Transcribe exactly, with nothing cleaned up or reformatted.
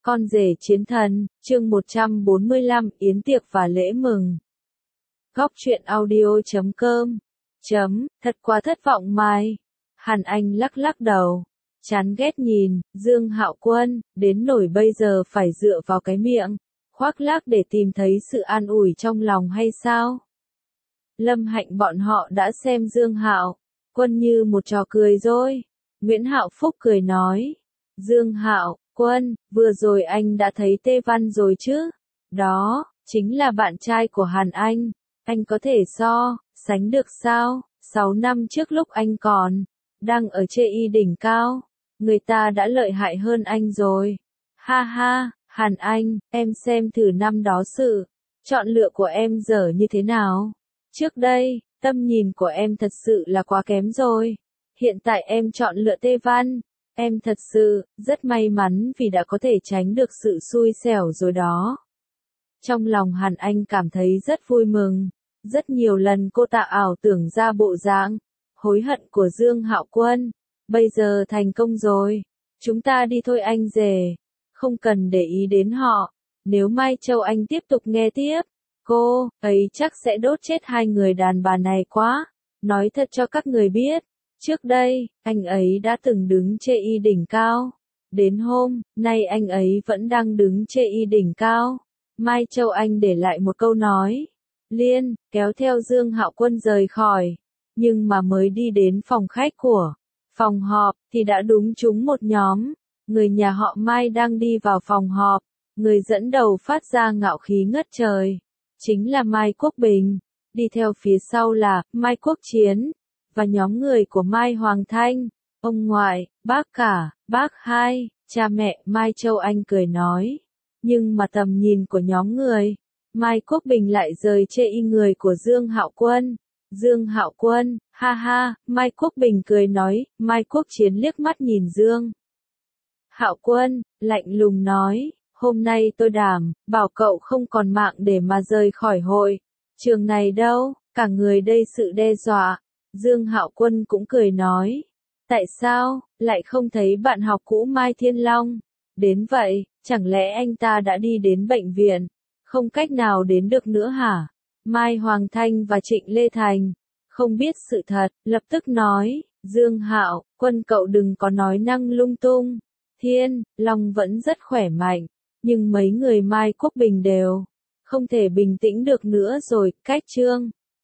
Con rể chiến thần, chương một trăm bốn mươi lăm, yến tiệc và lễ mừng. Góc truyện audio chấm com. Chấm, thật quá thất vọng Mai. Hàn Anh lắc lắc đầu. Chán ghét nhìn, Dương Hạo Quân, đến nỗi bây giờ phải dựa vào cái miệng, khoác lác để tìm thấy sự an ủi trong lòng hay sao? Lâm Hạnh bọn họ đã xem Dương Hạo Quân như một trò cười rồi. Nguyễn Hạo Phúc cười nói. Dương Hạo Quân, vừa rồi anh đã thấy Tê Văn rồi chứ? Đó, chính là bạn trai của Hàn Anh. Anh có thể so, sánh được sao? Sáu năm trước lúc anh còn đang ở chê y đỉnh cao, người ta đã lợi hại hơn anh rồi. Ha ha, Hàn Anh, em xem thử năm đó sự chọn lựa của em dở như thế nào. Trước đây, tâm nhìn của em thật sự là quá kém rồi. Hiện tại em chọn lựa Tê Văn. Em thật sự, rất may mắn vì đã có thể tránh được sự xui xẻo rồi đó. Trong lòng Hàn Anh cảm thấy rất vui mừng. Rất nhiều lần cô ta ảo tưởng ra bộ dạng hối hận của Dương Hạo Quân. Bây giờ thành công rồi. Chúng ta đi thôi anh rể. Không cần để ý đến họ. Nếu Mai Châu Anh tiếp tục nghe tiếp, cô ấy chắc sẽ đốt chết hai người đàn bà này quá. Nói thật cho các người biết. Trước đây, anh ấy đã từng đứng chê y đỉnh cao. Đến hôm nay anh ấy vẫn đang đứng chê y đỉnh cao. Mai Châu Anh để lại một câu nói Liên, kéo theo Dương Hạo Quân rời khỏi. Nhưng mà mới đi đến phòng khách của phòng họp, thì đã đúng trúng một nhóm. Người nhà họ Mai đang đi vào phòng họp. Người dẫn đầu phát ra ngạo khí ngất trời. Chính là Mai Quốc Bình. Đi theo phía sau là Mai Quốc Chiến. Và nhóm người của Mai Hoàng Thanh, ông ngoại, bác cả, bác hai, cha mẹ. Mai Châu Anh cười nói. Nhưng mà tầm nhìn của nhóm người Mai Quốc Bình lại rời chê y người của Dương Hạo Quân. Dương Hạo Quân, ha ha, Mai Quốc Bình cười nói. Mai Quốc Chiến liếc mắt nhìn Dương Hạo Quân, lạnh lùng nói. Hôm nay tôi đảm bảo cậu không còn mạng để mà rời khỏi hội trường này đâu. Cả người đây sự đe dọa. Dương Hạo Quân cũng cười nói. Tại sao, lại không thấy bạn học cũ Mai Thiên Long? Đến vậy, chẳng lẽ anh ta đã đi đến bệnh viện? Không cách nào đến được nữa hả? Mai Hoàng Thanh và Trịnh Lê Thành, không biết sự thật, lập tức nói. Dương Hạo Quân cậu đừng có nói năng lung tung. Thiên Long vẫn rất khỏe mạnh, nhưng mấy người Mai Quốc Bình đều không thể bình tĩnh được nữa rồi. Cách Trương